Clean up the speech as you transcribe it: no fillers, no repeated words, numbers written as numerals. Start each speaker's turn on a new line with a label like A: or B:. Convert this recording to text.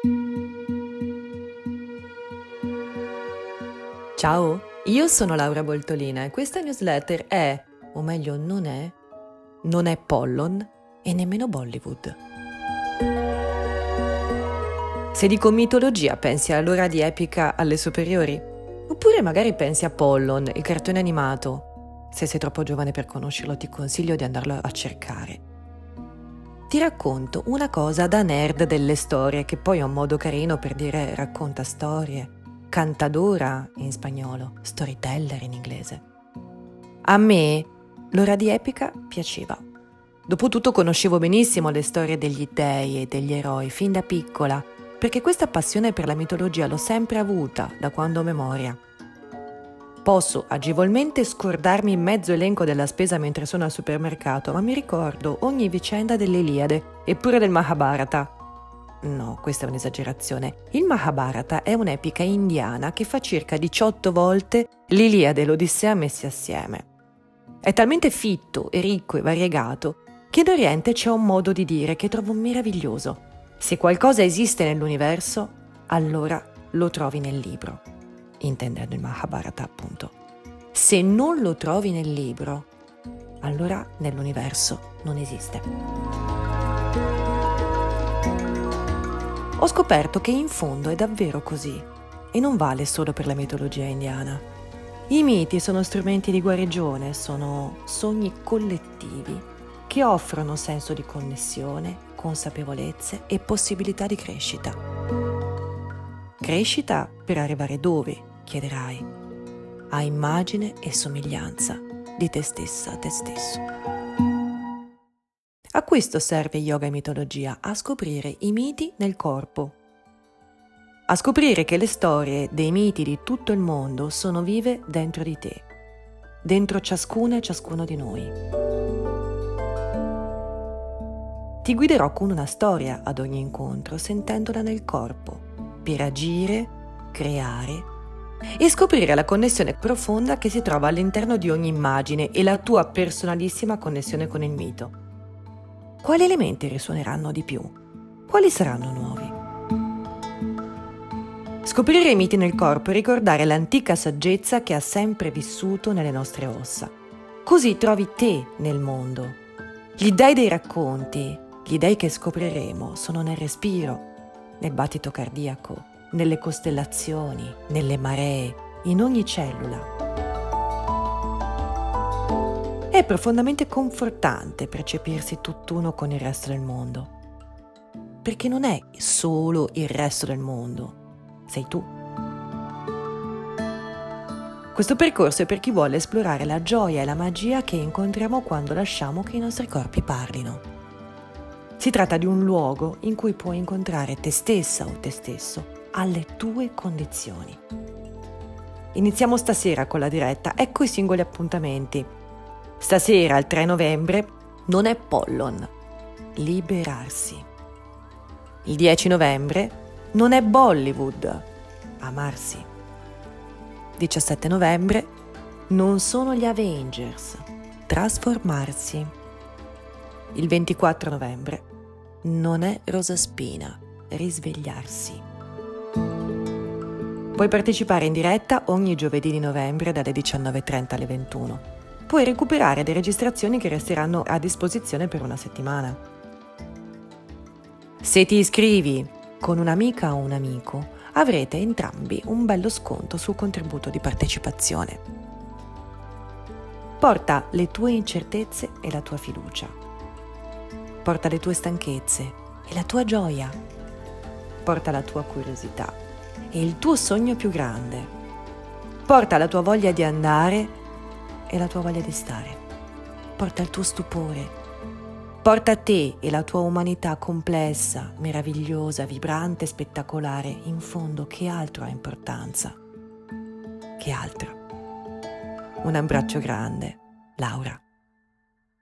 A: Ciao, io sono Laura Boltolina e questa newsletter è, o meglio non è Pollon e nemmeno Bollywood. Se dico mitologia pensi all'ora di Epica alle superiori? Oppure magari pensi a Pollon, il cartone animato? Se sei troppo giovane per conoscerlo ti consiglio di andarlo a cercare. Ti racconto una cosa da nerd delle storie, che poi è un modo carino per dire racconta storie. Cantadora in spagnolo, storyteller in inglese. A me l'ora di Epica piaceva. Dopotutto conoscevo benissimo le storie degli dei e degli eroi fin da piccola, perché questa passione per la mitologia l'ho sempre avuta da quando ho memoria. Posso agevolmente scordarmi in mezzo elenco della spesa mentre sono al supermercato, ma mi ricordo ogni vicenda dell'Iliade e pure del Mahabharata. No, questa è un'esagerazione. Il Mahabharata è un'epica indiana che fa circa 18 volte l'Iliade e l'Odissea messi assieme. È talmente fitto e ricco e variegato che in Oriente c'è un modo di dire che trovo meraviglioso. Se qualcosa esiste nell'universo, allora lo trovi nel libro. Intendendo il Mahabharata, appunto. Se non lo trovi nel libro, allora nell'universo non esiste. Ho scoperto che in fondo è davvero così, e non vale solo per la mitologia indiana. I miti sono strumenti di guarigione, sono sogni collettivi che offrono senso di connessione, consapevolezze e possibilità di crescita. Crescita per arrivare dove, chiederai? A immagine e somiglianza di te stessa, a te stesso. A questo serve yoga e mitologia, a scoprire i miti nel corpo. A scoprire che le storie dei miti di tutto il mondo sono vive dentro di te, dentro ciascuna e ciascuno di noi. Ti guiderò con una storia ad ogni incontro, sentendola nel corpo, per agire, creare e scoprire la connessione profonda che si trova all'interno di ogni immagine e la tua personalissima connessione con il mito. Quali elementi risuoneranno di più? Quali saranno nuovi? Scoprire i miti nel corpo e ricordare l'antica saggezza che ha sempre vissuto nelle nostre ossa. Così trovi te nel mondo. Gli dei dei racconti, gli dei che scopriremo, sono nel respiro, nel battito cardiaco, nelle costellazioni, nelle maree, in ogni cellula. È profondamente confortante percepirsi tutt'uno con il resto del mondo, perché non è solo il resto del mondo, sei tu. Questo percorso è per chi vuole esplorare la gioia e la magia che incontriamo quando lasciamo che i nostri corpi parlino. Si tratta di un luogo in cui puoi incontrare te stessa o te stesso alle tue condizioni. Iniziamo stasera con la diretta, ecco i singoli appuntamenti. Stasera, il 3 novembre, non è Pollon, liberarsi. Il 10 novembre non è Bollywood, amarsi. 17 novembre non sono gli Avengers, trasformarsi. Il 24 novembre non è Rosa Spina, risvegliarsi. Puoi partecipare in diretta ogni giovedì di novembre dalle 19:30 alle 21. Puoi recuperare le registrazioni che resteranno a disposizione per una settimana. Se ti iscrivi con un'amica o un amico, avrete entrambi un bello sconto sul contributo di partecipazione. Porta le tue incertezze e la tua fiducia. Porta le tue stanchezze e la tua gioia. Porta la tua curiosità e il tuo sogno più grande. Porta la tua voglia di andare e la tua voglia di stare. Porta il tuo stupore. Porta te e la tua umanità complessa, meravigliosa, vibrante, spettacolare. In fondo, che altro ha importanza? Che altro? Un abbraccio grande, Laura.